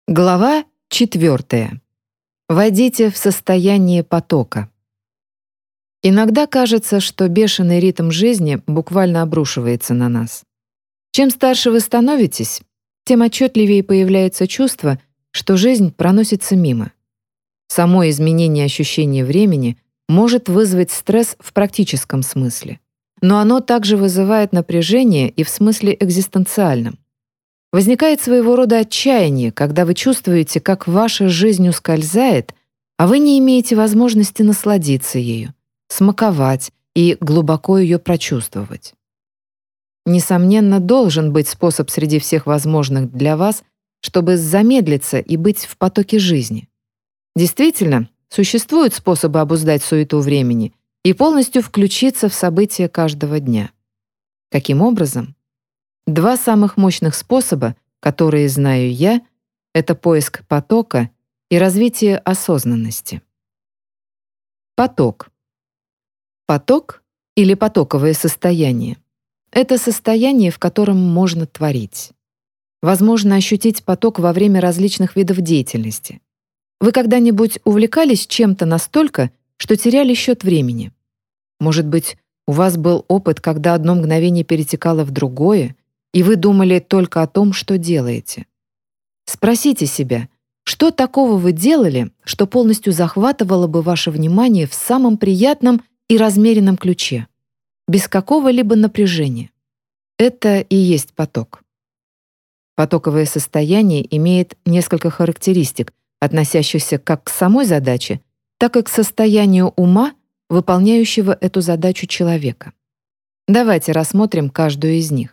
Глава 4. Войдите в состояние потока. Иногда кажется, что бешеный ритм жизни буквально обрушивается на нас. Чем старше вы становитесь, тем отчетливее появляется чувство, что жизнь проносится мимо. Само изменение ощущения времени может вызвать стресс в практическом смысле, но оно также вызывает напряжение и в смысле экзистенциальном. Возникает своего рода отчаяние, когда вы чувствуете, как ваша жизнь ускользает, а вы не имеете возможности насладиться ею, смаковать и глубоко ее прочувствовать. Несомненно, должен быть способ среди всех возможных для вас, чтобы замедлиться и быть в потоке жизни. Действительно, существуют способы обуздать суету времени и полностью включиться в события каждого дня. Каким образом? Два самых мощных способа, которые знаю я, это поиск потока и развитие осознанности. Поток. Поток или потоковое состояние — это состояние, в котором можно творить. Возможно ощутить поток во время различных видов деятельности. Вы когда-нибудь увлекались чем-то настолько, что теряли счет времени? Может быть, у вас был опыт, когда одно мгновение перетекало в другое, и вы думали только о том, что делаете. Спросите себя, что такого вы делали, что полностью захватывало бы ваше внимание в самом приятном и размеренном ключе, без какого-либо напряжения. Это и есть поток. Потоковое состояние имеет несколько характеристик, относящихся как к самой задаче, так и к состоянию ума, выполняющего эту задачу человека. Давайте рассмотрим каждую из них.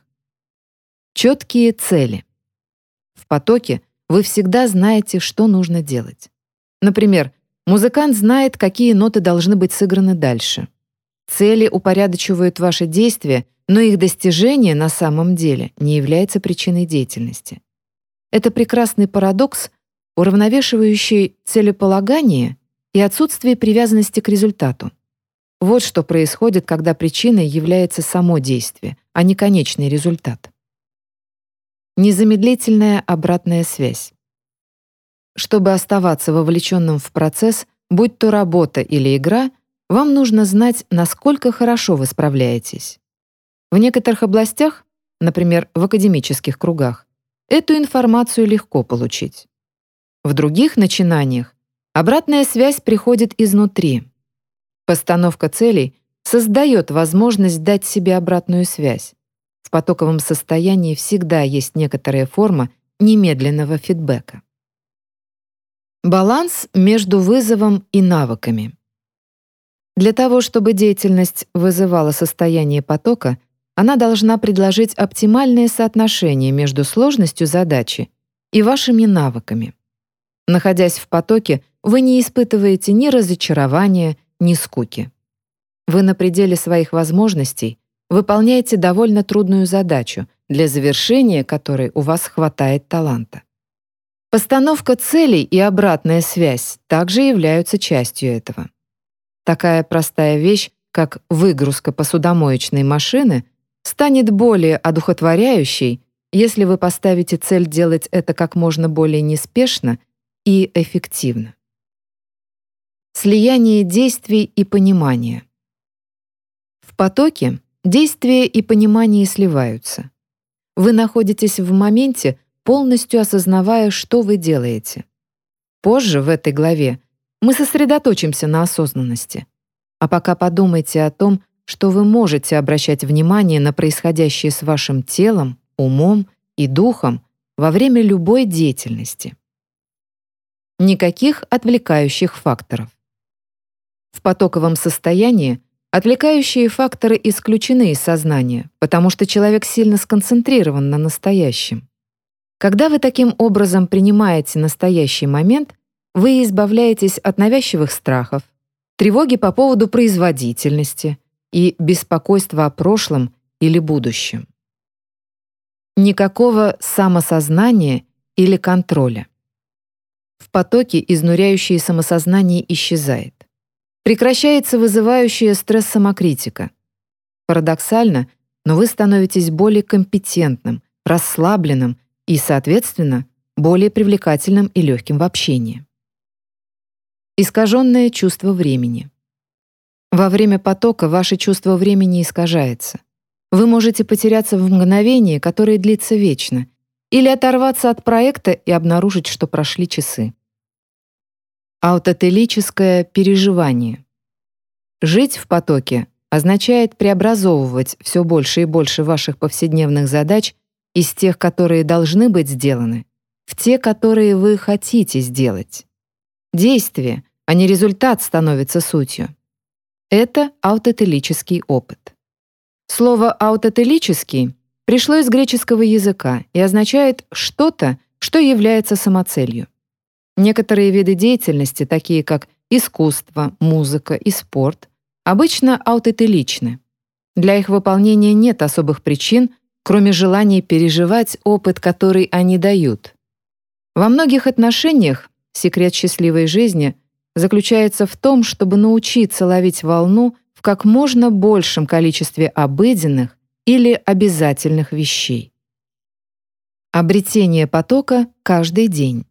Четкие цели. В потоке вы всегда знаете, что нужно делать. Например, музыкант знает, какие ноты должны быть сыграны дальше. Цели упорядочивают ваши действия, но их достижение на самом деле не является причиной деятельности. Это прекрасный парадокс, уравновешивающий целеполагание и отсутствие привязанности к результату. Вот что происходит, когда причиной является само действие, а не конечный результат. Незамедлительная обратная связь. Чтобы оставаться вовлеченным в процесс, будь то работа или игра, вам нужно знать, насколько хорошо вы справляетесь. В некоторых областях, например, в академических кругах, эту информацию легко получить. В других начинаниях обратная связь приходит изнутри. Постановка целей создает возможность дать себе обратную связь. В потоковом состоянии всегда есть некоторая форма немедленного фидбэка. Баланс между вызовом и навыками. Для того, чтобы деятельность вызывала состояние потока, она должна предложить оптимальное соотношение между сложностью задачи и вашими навыками. Находясь в потоке, вы не испытываете ни разочарования, ни скуки. Вы на пределе своих возможностей выполняете довольно трудную задачу, для завершения которой у вас хватает таланта. Постановка целей и обратная связь также являются частью этого. Такая простая вещь, как выгрузка посудомоечной машины, станет более одухотворяющей, если вы поставите цель делать это как можно более неспешно и эффективно. Слияние действий и понимания. В потоке действия и понимание сливаются. Вы находитесь в моменте, полностью осознавая, что вы делаете. Позже, в этой главе, мы сосредоточимся на осознанности. А пока подумайте о том, что вы можете обращать внимание на происходящее с вашим телом, умом и духом во время любой деятельности. Никаких отвлекающих факторов. В потоковом состоянии отвлекающие факторы исключены из сознания, потому что человек сильно сконцентрирован на настоящем. Когда вы таким образом принимаете настоящий момент, вы избавляетесь от навязчивых страхов, тревоги по поводу производительности и беспокойства о прошлом или будущем. Никакого самосознания или контроля. В потоке изнуряющее самосознание исчезает. Прекращается вызывающая стресс самокритика. Парадоксально, но вы становитесь более компетентным, расслабленным и, соответственно, более привлекательным и легким в общении. Искаженное чувство времени. Во время потока ваше чувство времени искажается. Вы можете потеряться в мгновении, которое длится вечно, или оторваться от проекта и обнаружить, что прошли часы. Аутотелическое переживание. Жить в потоке означает преобразовывать все больше и больше ваших повседневных задач из тех, которые должны быть сделаны, в те, которые вы хотите сделать. Действие, а не результат, становится сутью. Это аутотелический опыт. Слово «аутотелический» пришло из греческого языка и означает «что-то, что является самоцелью». Некоторые виды деятельности, такие как искусство, музыка и спорт, обычно аутотеличны. Для их выполнения нет особых причин, кроме желания переживать опыт, который они дают. Во многих отношениях секрет счастливой жизни заключается в том, чтобы научиться ловить волну в как можно большем количестве обыденных или обязательных вещей. Обретение потока каждый день.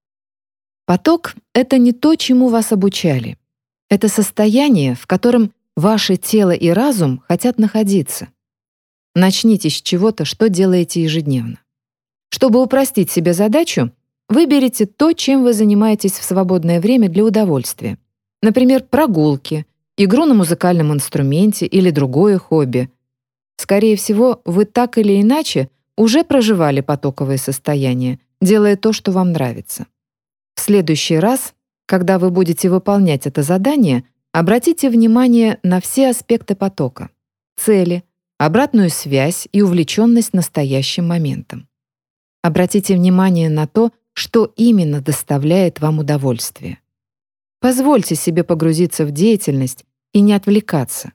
Поток — это не то, чему вас обучали. Это состояние, в котором ваше тело и разум хотят находиться. Начните с чего-то, что делаете ежедневно. Чтобы упростить себе задачу, выберите то, чем вы занимаетесь в свободное время для удовольствия. Например, прогулки, игру на музыкальном инструменте или другое хобби. Скорее всего, вы так или иначе уже проживали потоковое состояние, делая то, что вам нравится. В следующий раз, когда вы будете выполнять это задание, обратите внимание на все аспекты потока: цели, обратную связь и увлеченность настоящим моментом. Обратите внимание на то, что именно доставляет вам удовольствие. Позвольте себе погрузиться в деятельность и не отвлекаться.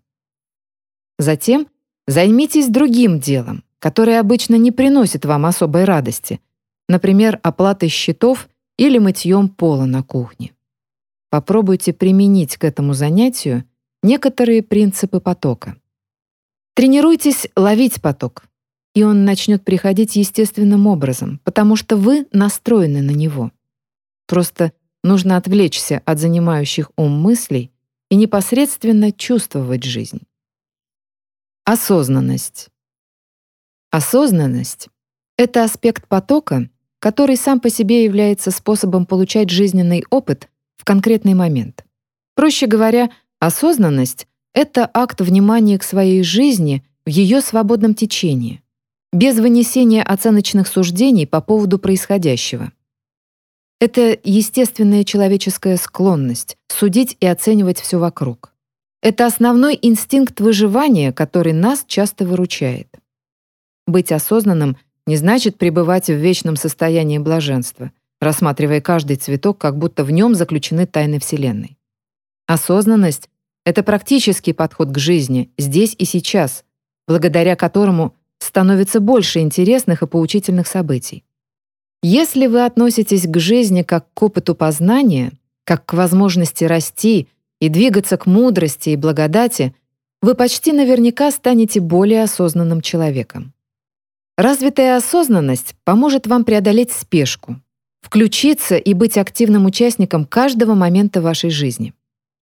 Затем займитесь другим делом, которое обычно не приносит вам особой радости, например, оплатой счетов или мытьем пола на кухне. Попробуйте применить к этому занятию некоторые принципы потока. Тренируйтесь ловить поток, и он начнет приходить естественным образом, потому что вы настроены на него. Просто нужно отвлечься от занимающих ум мыслей и непосредственно чувствовать жизнь. Осознанность. Осознанность — это аспект потока, который сам по себе является способом получать жизненный опыт в конкретный момент. Проще говоря, осознанность — это акт внимания к своей жизни в ее свободном течении, без вынесения оценочных суждений по поводу происходящего. Это естественная человеческая склонность судить и оценивать все вокруг. Это основной инстинкт выживания, который нас часто выручает. Быть осознанным не значит пребывать в вечном состоянии блаженства, рассматривая каждый цветок, как будто в нем заключены тайны Вселенной. Осознанность — это практический подход к жизни здесь и сейчас, благодаря которому становится больше интересных и поучительных событий. Если вы относитесь к жизни как к опыту познания, как к возможности расти и двигаться к мудрости и благодати, вы почти наверняка станете более осознанным человеком. Развитая осознанность поможет вам преодолеть спешку, включиться и быть активным участником каждого момента вашей жизни.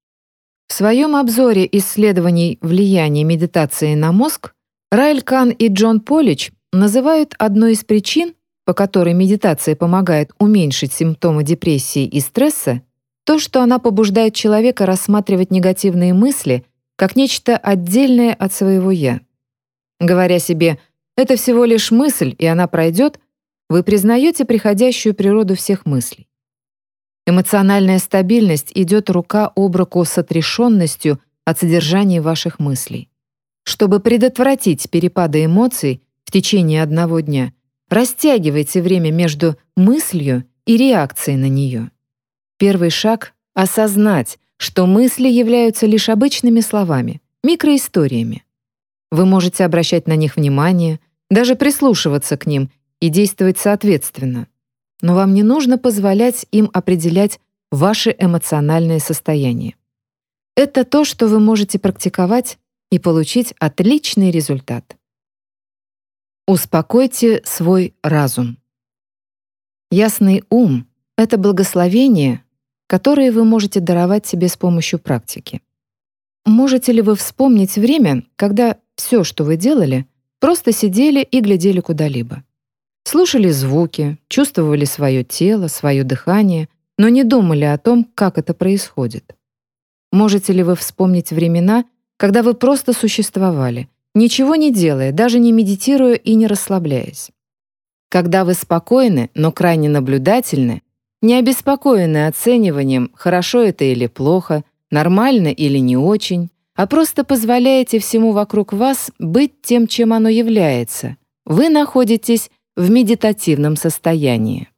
В своем обзоре исследований влияния медитации на мозг Райль Кан и Джон Полич называют одной из причин, по которой медитация помогает уменьшить симптомы депрессии и стресса, то, что она побуждает человека рассматривать негативные мысли как нечто отдельное от своего «я». Говоря себе «это всего лишь мысль, и она пройдет», вы признаете приходящую природу всех мыслей. Эмоциональная стабильность идет рука об руку с отрешенностью от содержания ваших мыслей. Чтобы предотвратить перепады эмоций в течение одного дня, растягивайте время между мыслью и реакцией на нее. Первый шаг — осознать, что мысли являются лишь обычными словами, микроисториями. Вы можете обращать на них внимание, даже прислушиваться к ним и действовать соответственно. Но вам не нужно позволять им определять ваше эмоциональное состояние. Это то, что вы можете практиковать и получить отличный результат. Успокойте свой разум. Ясный ум — это благословение, которое вы можете даровать себе с помощью практики. Можете ли вы вспомнить время, когда все, что вы делали, просто сидели и глядели куда-либо? Слушали звуки, чувствовали свое тело, свое дыхание, но не думали о том, как это происходит. Можете ли вы вспомнить времена, когда вы просто существовали, ничего не делая, даже не медитируя и не расслабляясь? Когда вы спокойны, но крайне наблюдательны, не обеспокоены оцениванием, хорошо это или плохо, нормально или не очень, а просто позволяете всему вокруг вас быть тем, чем оно является, вы находитесь в медитативном состоянии.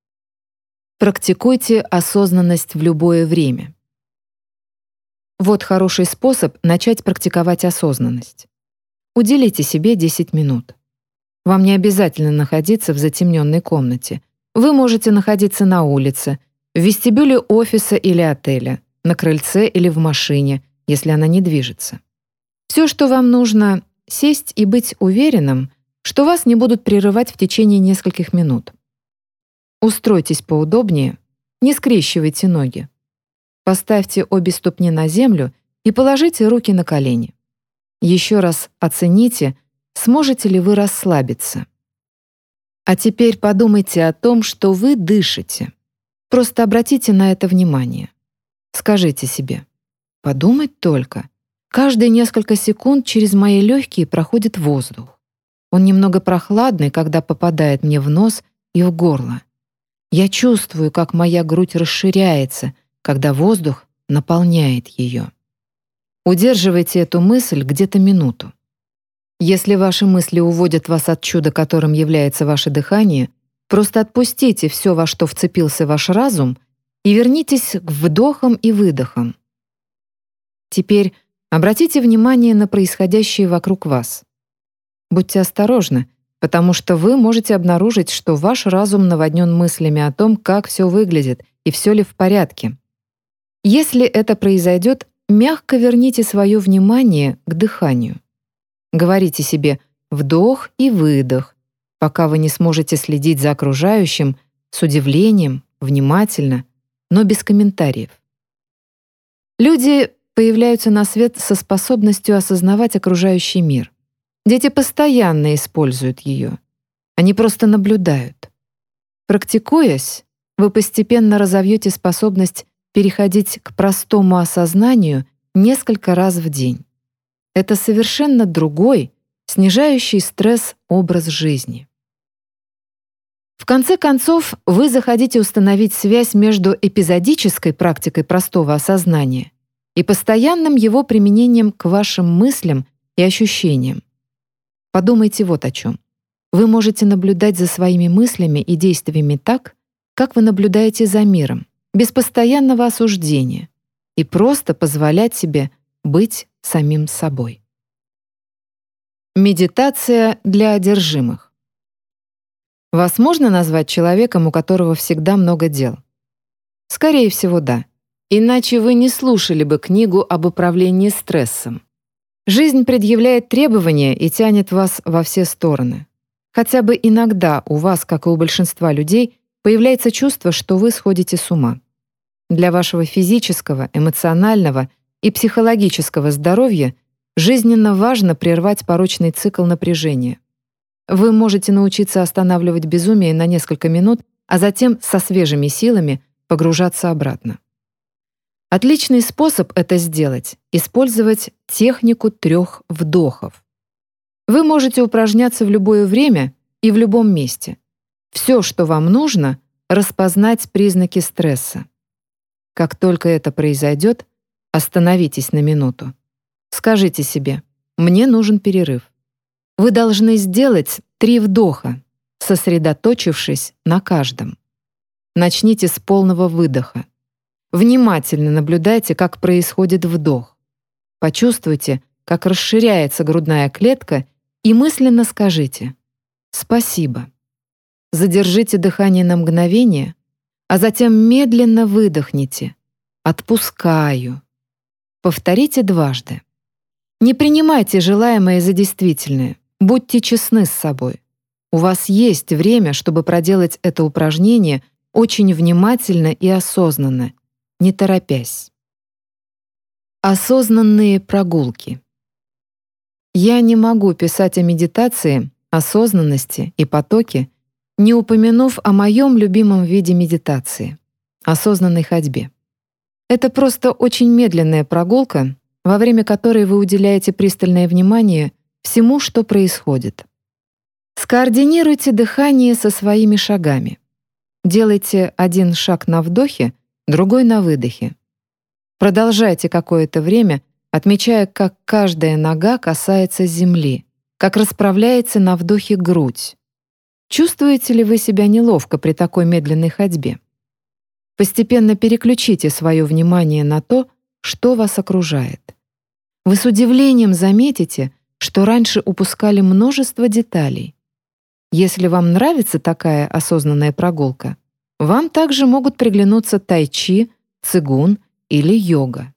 Практикуйте осознанность в любое время. Вот хороший способ начать практиковать осознанность. Уделите себе 10 минут. Вам не обязательно находиться в затемненной комнате. Вы можете находиться на улице, в вестибюле офиса или отеля, на крыльце или в машине, если она не движется. Все, что вам нужно — сесть и быть уверенным, что вас не будут прерывать в течение нескольких минут. Устройтесь поудобнее, не скрещивайте ноги. Поставьте обе ступни на землю и положите руки на колени. Еще раз оцените, сможете ли вы расслабиться. А теперь подумайте о том, что вы дышите. Просто обратите на это внимание. Скажите себе: подумать только. Каждые несколько секунд через мои легкие проходит воздух. Он немного прохладный, когда попадает мне в нос и в горло. Я чувствую, как моя грудь расширяется, когда воздух наполняет ее. Удерживайте эту мысль где-то минуту. Если ваши мысли уводят вас от чуда, которым является ваше дыхание, просто отпустите все, во что вцепился ваш разум, и вернитесь к вдохам и выдохам. Теперь обратите внимание на происходящее вокруг вас. Будьте осторожны, потому что вы можете обнаружить, что ваш разум наводнен мыслями о том, как все выглядит и все ли в порядке. Если это произойдет, мягко верните свое внимание к дыханию. Говорите себе «вдох» и «выдох», пока вы не сможете следить за окружающим с удивлением, внимательно, но без комментариев. Люди появляются на свет со способностью осознавать окружающий мир. Дети постоянно используют ее. Они просто наблюдают. Практикуясь, вы постепенно разовьете способность переходить к простому осознанию несколько раз в день. Это совершенно другой, снижающий стресс образ жизни. В конце концов, вы захотите установить связь между эпизодической практикой простого осознания и постоянным его применением к вашим мыслям и ощущениям. Подумайте вот о чем. Вы можете наблюдать за своими мыслями и действиями так, как вы наблюдаете за миром, без постоянного осуждения, и просто позволять себе быть самим собой. Медитация для одержимых. Вас можно назвать человеком, у которого всегда много дел? Скорее всего, да. Иначе вы не слушали бы книгу об управлении стрессом. Жизнь предъявляет требования и тянет вас во все стороны. Хотя бы иногда у вас, как и у большинства людей, появляется чувство, что вы сходите с ума. Для вашего физического, эмоционального и психологического здоровья жизненно важно прервать порочный цикл напряжения. Вы можете научиться останавливать безумие на несколько минут, а затем со свежими силами погружаться обратно. Отличный способ это сделать — использовать технику 3 вдохов. Вы можете упражняться в любое время и в любом месте. Все, что вам нужно — распознать признаки стресса. Как только это произойдет, остановитесь на минуту. Скажите себе: «Мне нужен перерыв». Вы должны сделать 3 вдоха, сосредоточившись на каждом. Начните с полного выдоха. Внимательно наблюдайте, как происходит вдох. Почувствуйте, как расширяется грудная клетка, и мысленно скажите «Спасибо». Задержите дыхание на мгновение, а затем медленно выдохните «Отпускаю». Повторите дважды. Не принимайте желаемое за действительное, будьте честны с собой. У вас есть время, чтобы проделать это упражнение очень внимательно и осознанно, не торопясь. Осознанные прогулки. Я не могу писать о медитации, осознанности и потоке, не упомянув о моем любимом виде медитации — осознанной ходьбе. Это просто очень медленная прогулка, во время которой вы уделяете пристальное внимание всему, что происходит. Скоординируйте дыхание со своими шагами. Делайте один шаг на вдохе, другой на выдохе. Продолжайте какое-то время, отмечая, как каждая нога касается земли, как расправляется на вдохе грудь. Чувствуете ли вы себя неловко при такой медленной ходьбе? Постепенно переключите свое внимание на то, что вас окружает. Вы с удивлением заметите, что раньше упускали множество деталей. Если вам нравится такая осознанная прогулка, вам также могут приглянуться тайчи, цигун или йога.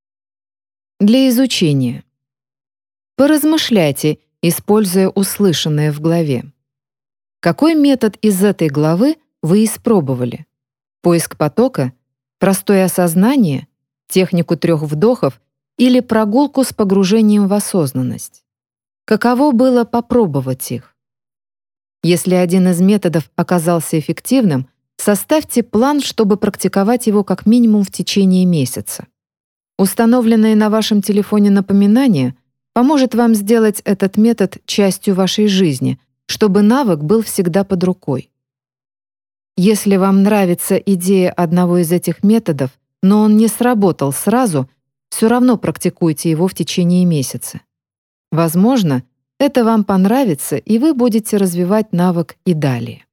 Для изучения. Поразмышляйте, используя услышанное в главе. Какой метод из этой главы вы испробовали? Поиск потока, простое осознание, технику 3 вдохов или прогулку с погружением в осознанность? Каково было попробовать их? Если один из методов оказался эффективным, составьте план, чтобы практиковать его как минимум в течение месяца. Установленное на вашем телефоне напоминание поможет вам сделать этот метод частью вашей жизни, чтобы навык был всегда под рукой. Если вам нравится идея одного из этих методов, но он не сработал сразу, все равно практикуйте его в течение месяца. Возможно, это вам понравится, и вы будете развивать навык и далее.